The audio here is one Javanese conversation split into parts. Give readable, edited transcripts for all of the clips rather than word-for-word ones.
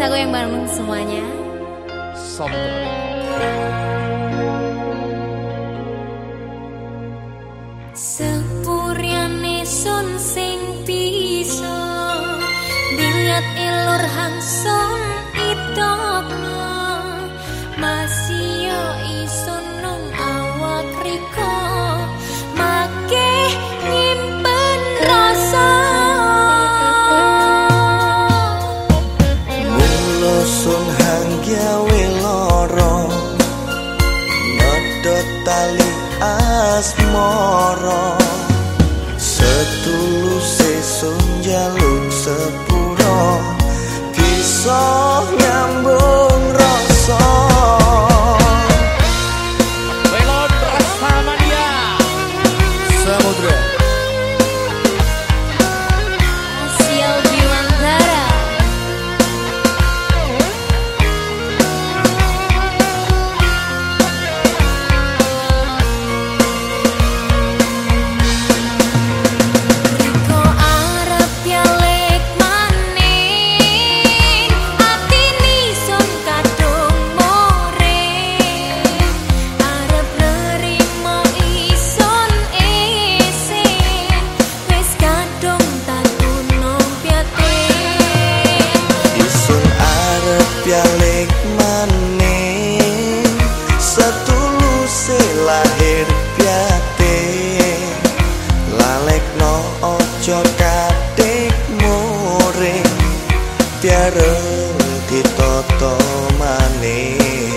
lagu yang bareng semuanya. Sepuriane sun sing bisa dilihat ilur hangsun itokno masih yo isun nang awak riko make nyimpen rasa mulo sun hang gawe loro medhot tali asmara setuluse sun jaluk sepuro kisah nyambung rasa Belon Rasamania Samudra Asia Bimantara. Balik maning setuluse lahir piate lalekno ojo kadek muring tiareng ditoto maning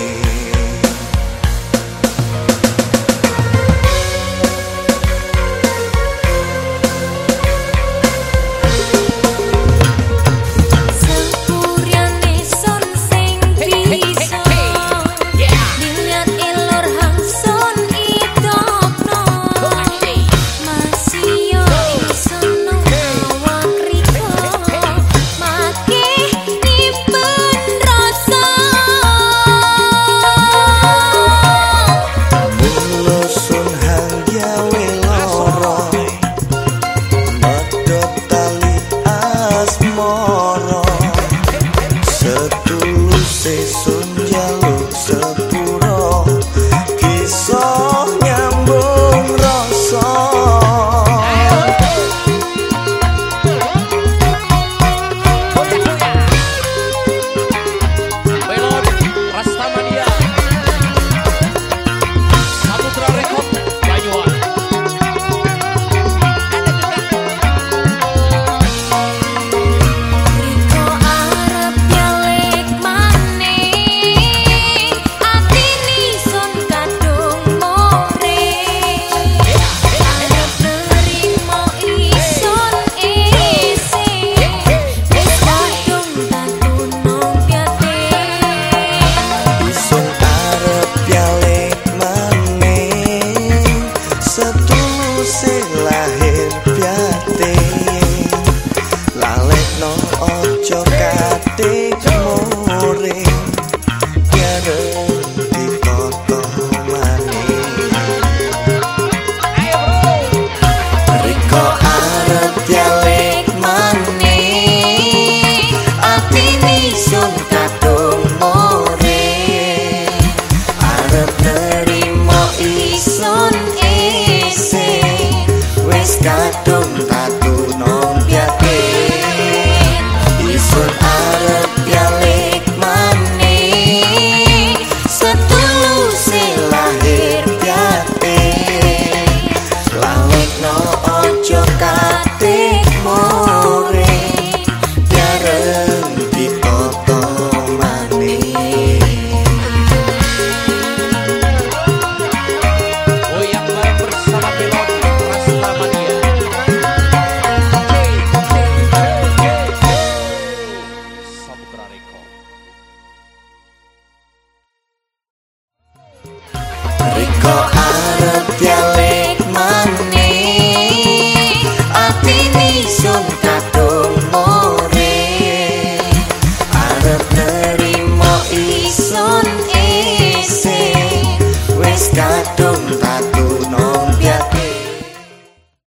sun jaluk sepuro kisah nyambung rasa Belon Rasamania Samudra Rekod Banyuwan lahir piate lalekno ojo kadek muring tiareng ditoto maning riko arep balik maning atine sun kadung muring arep nerimo isun kadung tatu nompiate isun arep balik maning setuluse lahir piate lalekno ojo kadek muring tiareng ditoto maning goyang bareng bersama Belon Rasamania Samudra Rekod riko arep balik maning atine sun kadung muring arep nerimo isun isih wis kadung